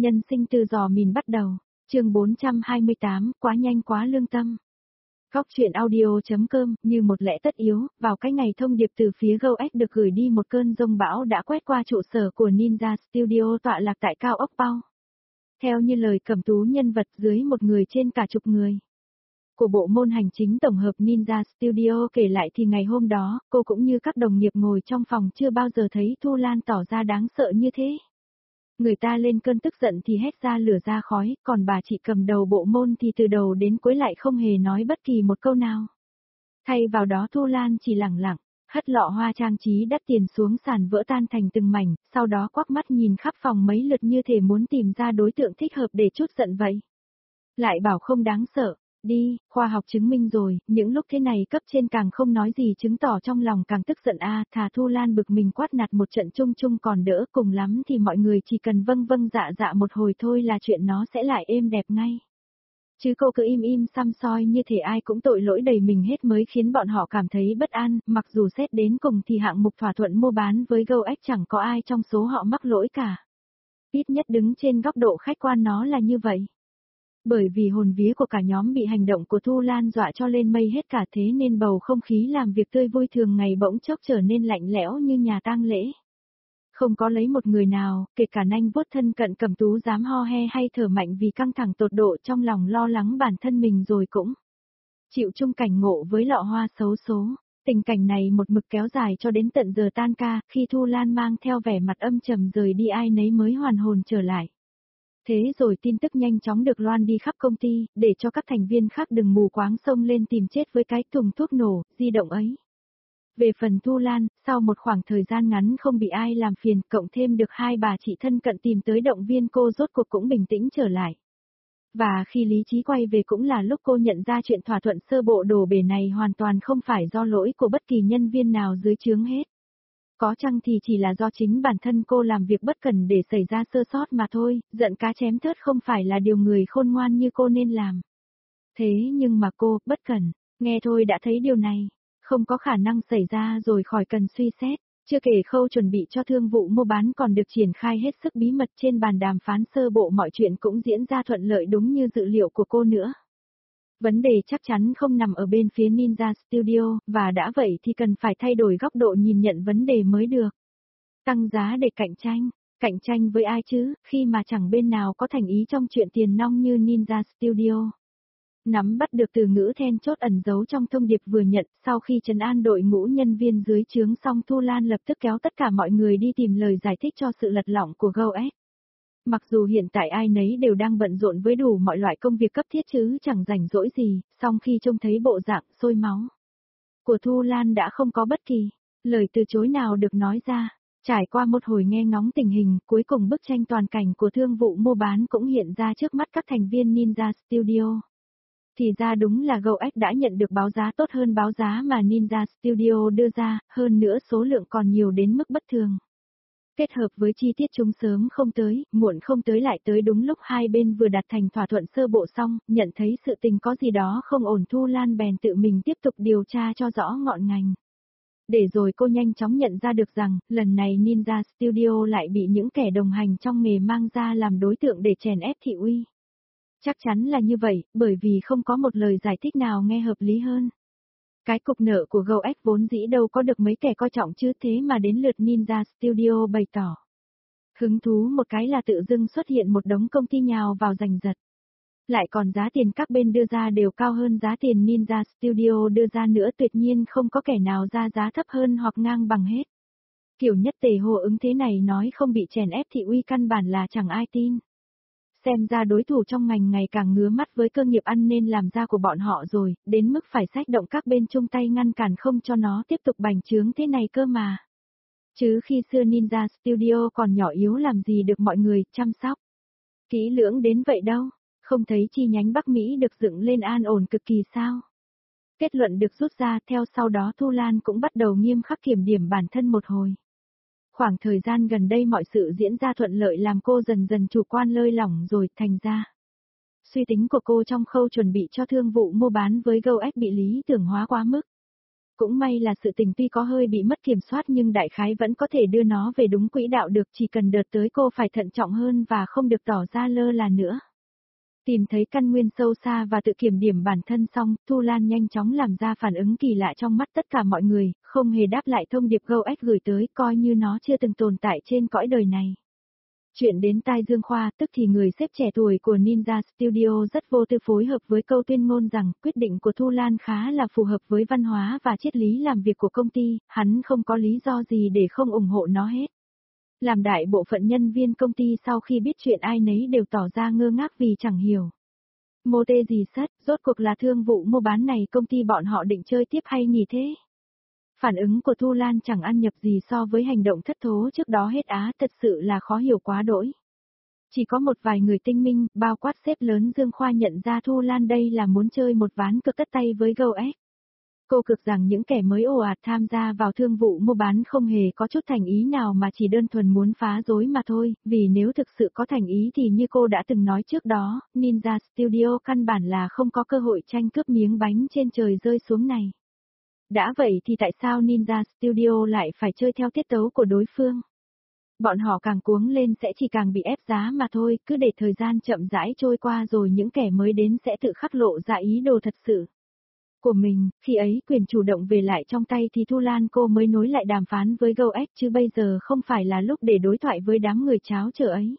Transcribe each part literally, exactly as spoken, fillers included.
Nhân sinh từ giò mìn bắt đầu, chương bốn trăm hai mươi tám, quá nhanh quá lương tâm. Góc truyện audio.com, như một lẽ tất yếu, vào cái ngày thông điệp từ phía GoX được gửi đi một cơn giông bão đã quét qua trụ sở của Ninja Studio tọa lạc tại cao ốc Pau. Theo như lời cầm tú nhân vật dưới một người trên cả chục người của bộ môn hành chính tổng hợp Ninja Studio kể lại thì ngày hôm đó, cô cũng như các đồng nghiệp ngồi trong phòng chưa bao giờ thấy Thu Lan tỏ ra đáng sợ như thế. Người ta lên cơn tức giận thì hét ra lửa ra khói, còn bà chị cầm đầu bộ môn thì từ đầu đến cuối lại không hề nói bất kỳ một câu nào. Thay vào đó Thu Lan chỉ lẳng lặng, hất lọ hoa trang trí đắt tiền xuống sàn vỡ tan thành từng mảnh, sau đó quắc mắt nhìn khắp phòng mấy lượt như thể muốn tìm ra đối tượng thích hợp để trút giận vậy. Lại bảo không đáng sợ, đi, khoa học chứng minh rồi, những lúc thế này cấp trên càng không nói gì chứng tỏ trong lòng càng tức giận a à, thà Thu Lan bực mình quát nạt một trận chung chung còn đỡ, cùng lắm thì mọi người chỉ cần vâng vâng dạ dạ một hồi thôi là chuyện nó sẽ lại êm đẹp ngay. Chứ cô cứ im im xăm soi như thể ai cũng tội lỗi đầy mình hết mới khiến bọn họ cảm thấy bất an, mặc dù xét đến cùng thì hạng mục thỏa thuận mua bán với GoX chẳng có ai trong số họ mắc lỗi cả. Ít nhất đứng trên góc độ khách quan nó là như vậy. Bởi vì hồn vía của cả nhóm bị hành động của Thu Lan dọa cho lên mây hết cả, thế nên bầu không khí làm việc tươi vui thường ngày bỗng chốc trở nên lạnh lẽo như nhà tang lễ. Không có lấy một người nào, kể cả nanh vuốt thân cận cầm tú dám ho he hay thở mạnh vì căng thẳng tột độ trong lòng lo lắng bản thân mình rồi cũng chịu chung cảnh ngộ với lọ hoa xấu số. Tình cảnh này một mực kéo dài cho đến tận giờ tan ca, khi Thu Lan mang theo vẻ mặt âm trầm rời đi ai nấy mới hoàn hồn trở lại. Thế rồi tin tức nhanh chóng được loan đi khắp công ty, để cho các thành viên khác đừng mù quáng xông lên tìm chết với cái thùng thuốc nổ, di động ấy. Về phần Thu Lan, sau một khoảng thời gian ngắn không bị ai làm phiền, cộng thêm được hai bà chị thân cận tìm tới động viên cô, rốt cuộc cũng bình tĩnh trở lại. Và khi lý trí quay về cũng là lúc cô nhận ra chuyện thỏa thuận sơ bộ đổ bể này hoàn toàn không phải do lỗi của bất kỳ nhân viên nào dưới trướng hết. Có chăng thì chỉ là do chính bản thân cô làm việc bất cẩn để xảy ra sơ sót mà thôi, giận cá chém thớt không phải là điều người khôn ngoan như cô nên làm. Thế nhưng mà cô, bất cẩn, nghe thôi đã thấy điều này, không có khả năng xảy ra rồi khỏi cần suy xét, chưa kể khâu chuẩn bị cho thương vụ mua bán còn được triển khai hết sức bí mật trên bàn đàm phán sơ bộ, mọi chuyện cũng diễn ra thuận lợi đúng như dự liệu của cô nữa. Vấn đề chắc chắn không nằm ở bên phía Ninja Studio, và đã vậy thì cần phải thay đổi góc độ nhìn nhận vấn đề mới được. Tăng giá để cạnh tranh, cạnh tranh với ai chứ, khi mà chẳng bên nào có thành ý trong chuyện tiền nong như Ninja Studio. Nắm bắt được từ ngữ then chốt ẩn giấu trong thông điệp vừa nhận, sau khi trấn an đội ngũ nhân viên dưới trướng xong, Thu Lan lập tức kéo tất cả mọi người đi tìm lời giải thích cho sự lật lọng của GoX. Mặc dù hiện tại ai nấy đều đang bận rộn với đủ mọi loại công việc cấp thiết chứ chẳng rảnh rỗi gì, song khi trông thấy bộ dạng sôi máu của Thu Lan đã không có bất kỳ lời từ chối nào được nói ra. Trải qua một hồi nghe ngóng tình hình, cuối cùng bức tranh toàn cảnh của thương vụ mua bán cũng hiện ra trước mắt các thành viên Ninja Studio. Thì ra đúng là GoX đã nhận được báo giá tốt hơn báo giá mà Ninja Studio đưa ra, hơn nữa số lượng còn nhiều đến mức bất thường. Kết hợp với chi tiết chúng sớm không tới, muộn không tới lại tới đúng lúc hai bên vừa đạt thành thỏa thuận sơ bộ xong, nhận thấy sự tình có gì đó không ổn, Thu Lan bèn tự mình tiếp tục điều tra cho rõ ngọn ngành. Để rồi cô nhanh chóng nhận ra được rằng, lần này Ninja Studio lại bị những kẻ đồng hành trong nghề mang ra làm đối tượng để chèn ép thị uy. Chắc chắn là như vậy, bởi vì không có một lời giải thích nào nghe hợp lý hơn. Cái cục nợ của GoX vốn dĩ đâu có được mấy kẻ coi trọng chứ, thế mà đến lượt Ninja Studio bày tỏ hứng thú một cái là tự dưng xuất hiện một đống công ty nhào vào giành giật. Lại còn giá tiền các bên đưa ra đều cao hơn giá tiền Ninja Studio đưa ra nữa, tuyệt nhiên không có kẻ nào ra giá thấp hơn hoặc ngang bằng hết. Kiểu nhất tề hô ứng thế này nói không bị chèn ép thị uy căn bản là chẳng ai tin. Xem ra đối thủ trong ngành ngày càng ngứa mắt với cơ nghiệp ăn nên làm ra của bọn họ rồi, đến mức phải xách động các bên chung tay ngăn cản không cho nó tiếp tục bành trướng thế này cơ mà. Chứ khi xưa Ninja Studio còn nhỏ yếu làm gì được mọi người chăm sóc kỹ lưỡng đến vậy đâu, không thấy chi nhánh Bắc Mỹ được dựng lên an ổn cực kỳ sao. Kết luận được rút ra theo sau đó Thu Lan cũng bắt đầu nghiêm khắc kiểm điểm bản thân một hồi. Khoảng thời gian gần đây mọi sự diễn ra thuận lợi làm cô dần dần chủ quan lơi lỏng rồi, thành ra suy tính của cô trong khâu chuẩn bị cho thương vụ mua bán với GoX bị lý tưởng hóa quá mức. Cũng may là sự tình tuy có hơi bị mất kiểm soát nhưng đại khái vẫn có thể đưa nó về đúng quỹ đạo được, chỉ cần đợt tới cô phải thận trọng hơn và không được tỏ ra lơ là nữa. Tìm thấy căn nguyên sâu xa và tự kiểm điểm bản thân xong, Thu Lan nhanh chóng làm ra phản ứng kỳ lạ trong mắt tất cả mọi người, không hề đáp lại thông điệp GoX gửi tới, coi như nó chưa từng tồn tại trên cõi đời này. Chuyện đến tai Dương Khoa, tức thì người sếp trẻ tuổi của Ninja Studio rất vô tư phối hợp với câu tuyên ngôn rằng quyết định của Thu Lan khá là phù hợp với văn hóa và triết lý làm việc của công ty, hắn không có lý do gì để không ủng hộ nó hết. Làm đại bộ phận nhân viên công ty sau khi biết chuyện ai nấy đều tỏ ra ngơ ngác vì chẳng hiểu. Mô tê gì sất, rốt cuộc là thương vụ mua bán này công ty bọn họ định chơi tiếp hay nghỉ thế? Phản ứng của Thu Lan chẳng ăn nhập gì so với hành động thất thố trước đó hết á, thật sự là khó hiểu quá đỗi. Chỉ có một vài người tinh minh, bao quát sếp lớn Dương Khoa nhận ra Thu Lan đây là muốn chơi một ván cược tất tay với GoX. Cô cực rằng những kẻ mới ồ ạt tham gia vào thương vụ mua bán không hề có chút thành ý nào mà chỉ đơn thuần muốn phá rối mà thôi, vì nếu thực sự có thành ý thì như cô đã từng nói trước đó, Ninja Studio căn bản là không có cơ hội tranh cướp miếng bánh trên trời rơi xuống này. Đã vậy thì tại sao Ninja Studio lại phải chơi theo tiết tấu của đối phương? Bọn họ càng cuống lên sẽ chỉ càng bị ép giá mà thôi, cứ để thời gian chậm rãi trôi qua rồi những kẻ mới đến sẽ tự khắc lộ ra ý đồ thật sự của mình, khi ấy quyền chủ động về lại trong tay thì Thu Lan cô mới nối lại đàm phán với GoX chứ bây giờ không phải là lúc để đối thoại với đám người cháo chờ ấy.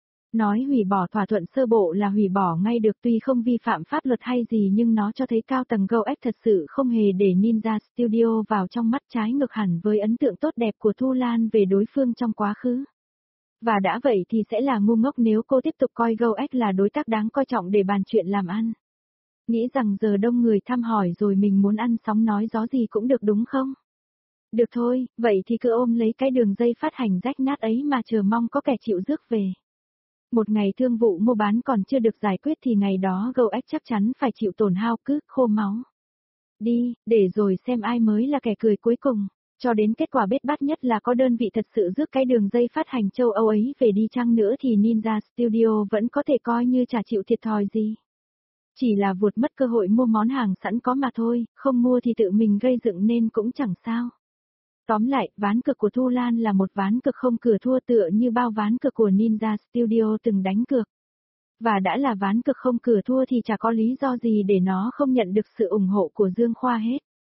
Nói hủy bỏ thỏa thuận sơ bộ là hủy bỏ ngay được tuy không vi phạm pháp luật hay gì nhưng nó cho thấy cao tầng GoX thật sự không hề để Ninja Studio vào trong mắt trái ngược hẳn với ấn tượng tốt đẹp của Thu Lan về đối phương trong quá khứ. Và đã vậy thì sẽ là ngu ngốc nếu cô tiếp tục coi GoX là đối tác đáng coi trọng để bàn chuyện làm ăn. Nghĩ rằng giờ đông người thăm hỏi rồi mình muốn ăn sóng nói gió gì cũng được đúng không? Được thôi, vậy thì cứ ôm lấy cái đường dây phát hành rách nát ấy mà chờ mong có kẻ chịu rước về. Một ngày thương vụ mua bán còn chưa được giải quyết thì ngày đó GoX chắc chắn phải chịu tổn hao cứ khô máu. Đi, để rồi xem ai mới là kẻ cười cuối cùng. Cho đến kết quả bết bát nhất là có đơn vị thật sự rước cái đường dây phát hành châu Âu ấy về đi chăng nữa thì Ninja Studio vẫn có thể coi như chả chịu thiệt thòi gì. Chỉ là vụt mất cơ hội mua món hàng sẵn có mà thôi, không mua thì tự mình gây dựng nên cũng chẳng sao. Tóm lại, ván cược của Thu Lan là một ván cược không cửa thua tựa như bao ván cược của Ninja Studio từng đánh cược. Và đã là ván cược không cửa thua thì chả có lý do gì để nó không nhận được sự ủng hộ của Dương Khoa hết.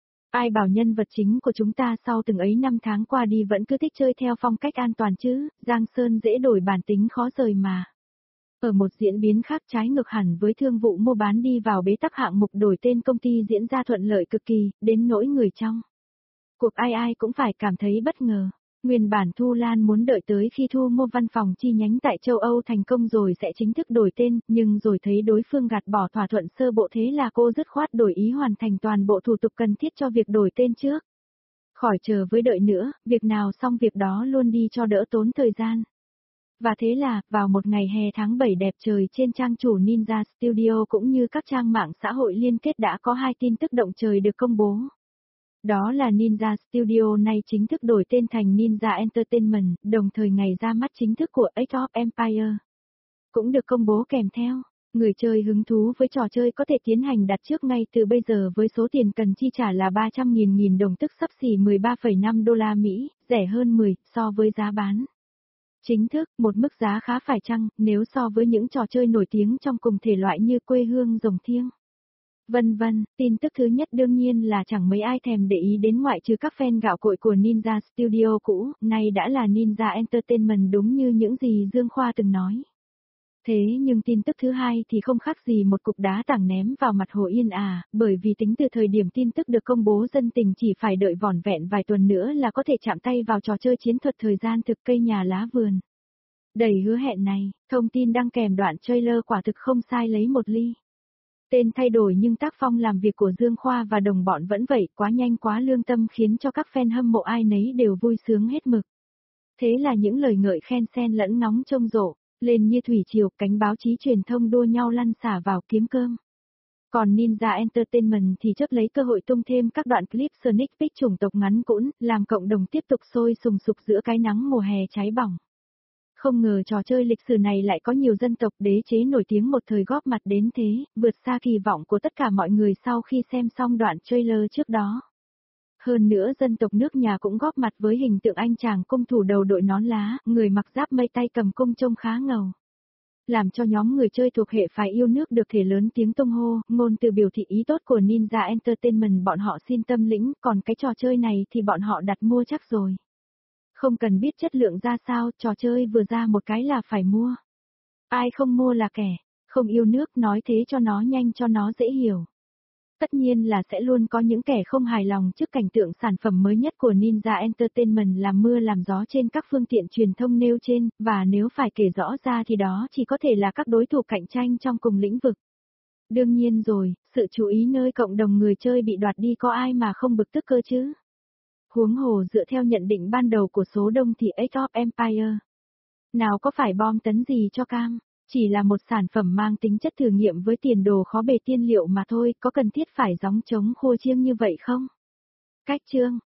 Ai bảo nhân vật chính của chúng ta sau từng ấy năm tháng qua đi vẫn cứ thích chơi theo phong cách an toàn chứ, Giang Sơn dễ đổi bản tính khó rời mà. Ở một diễn biến khác trái ngược hẳn với thương vụ mua bán đi vào bế tắc hạng mục đổi tên công ty diễn ra thuận lợi cực kỳ, đến nỗi người trong cuộc ai ai cũng phải cảm thấy bất ngờ. Nguyên bản Thu Lan muốn đợi tới khi thu mua văn phòng chi nhánh tại châu Âu thành công rồi sẽ chính thức đổi tên, nhưng rồi thấy đối phương gạt bỏ thỏa thuận sơ bộ thế là cô dứt khoát đổi ý hoàn thành toàn bộ thủ tục cần thiết cho việc đổi tên trước. Khỏi chờ với đợi nữa, việc nào xong việc đó luôn đi cho đỡ tốn thời gian. Và thế là, vào một ngày hè tháng bảy đẹp trời trên trang chủ Ninja Studio cũng như các trang mạng xã hội liên kết đã có hai tin tức động trời được công bố. Đó là Ninja Studio nay chính thức đổi tên thành Ninja Entertainment, đồng thời ngày ra mắt chính thức của Age of Empires cũng được công bố kèm theo. Người chơi hứng thú với trò chơi có thể tiến hành đặt trước ngay từ bây giờ với số tiền cần chi trả là ba trăm nghìn nghìn đồng tức xấp xỉ mười ba phẩy năm đô la Mỹ, rẻ hơn mười so với giá bán chính thức, một mức giá khá phải chăng nếu so với những trò chơi nổi tiếng trong cùng thể loại như Quê Hương Rồng Thiêng. Vân vân, tin tức thứ nhất đương nhiên là chẳng mấy ai thèm để ý đến ngoại trừ các fan gạo cội của Ninja Studio cũ, nay đã là Ninja Entertainment đúng như những gì Dương Khoa từng nói. Thế nhưng tin tức thứ hai thì không khác gì một cục đá tảng ném vào mặt Hồ Yên à, bởi vì tính từ thời điểm tin tức được công bố dân tình chỉ phải đợi vỏn vẹn vài tuần nữa là có thể chạm tay vào trò chơi chiến thuật thời gian thực cây nhà lá vườn. Đầy hứa hẹn này, thông tin đăng kèm đoạn trailer quả thực không sai lấy một ly. Tên thay đổi nhưng tác phong làm việc của Dương Khoa và đồng bọn vẫn vậy, quá nhanh quá lương tâm khiến cho các fan hâm mộ ai nấy đều vui sướng hết mực. Thế là những lời ngợi khen xen lẫn ngóng trông rộ, lên như thủy triều, cánh báo chí truyền thông đua nhau lăn xả vào kiếm cơm. Còn Ninja Entertainment thì chấp lấy cơ hội tung thêm các đoạn clip sneak peek chủng tộc ngắn cũn, làm cộng đồng tiếp tục sôi sùng sục giữa cái nắng mùa hè cháy bỏng. Không ngờ trò chơi lịch sử này lại có nhiều dân tộc đế chế nổi tiếng một thời góp mặt đến thế, vượt xa kỳ vọng của tất cả mọi người sau khi xem xong đoạn trailer trước đó. Hơn nữa dân tộc nước nhà cũng góp mặt với hình tượng anh chàng cung thủ đầu đội nón lá, người mặc giáp mây tay cầm cung trông khá ngầu. Làm cho nhóm người chơi thuộc hệ phái yêu nước được thể lớn tiếng tung hô, ngôn từ biểu thị ý tốt của Ninja Entertainment bọn họ xin tâm lĩnh, còn cái trò chơi này thì bọn họ đặt mua chắc rồi. Không cần biết chất lượng ra sao, trò chơi vừa ra một cái là phải mua. Ai không mua là kẻ, không yêu nước, nói thế cho nó nhanh cho nó dễ hiểu. Tất nhiên là sẽ luôn có những kẻ không hài lòng trước cảnh tượng sản phẩm mới nhất của Ninja Entertainment làm mưa làm gió trên các phương tiện truyền thông nêu trên, và nếu phải kể rõ ra thì đó chỉ có thể là các đối thủ cạnh tranh trong cùng lĩnh vực. Đương nhiên rồi, sự chú ý nơi cộng đồng người chơi bị đoạt đi có ai mà không bực tức cơ chứ. Huống hồ dựa theo nhận định ban đầu của số đông thì Age of Empire nào có phải bom tấn gì cho cam. Chỉ là một sản phẩm mang tính chất thử nghiệm với tiền đồ khó bề tiên liệu mà thôi, có cần thiết phải gióng trống khua chiêng như vậy không? Cách chương